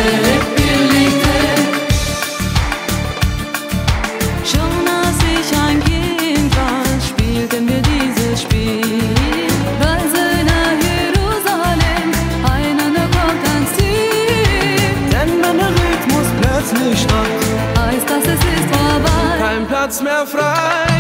birlikte. Schon als ich ein Kind war, spielten wir dieses Spiel. Reise nach Jerusalem, einander kommt ans Ziel. Denn wenn der Rhythmus plötzlich stoppt, heißt das, es ist vorbei. kein Platz mehr frei.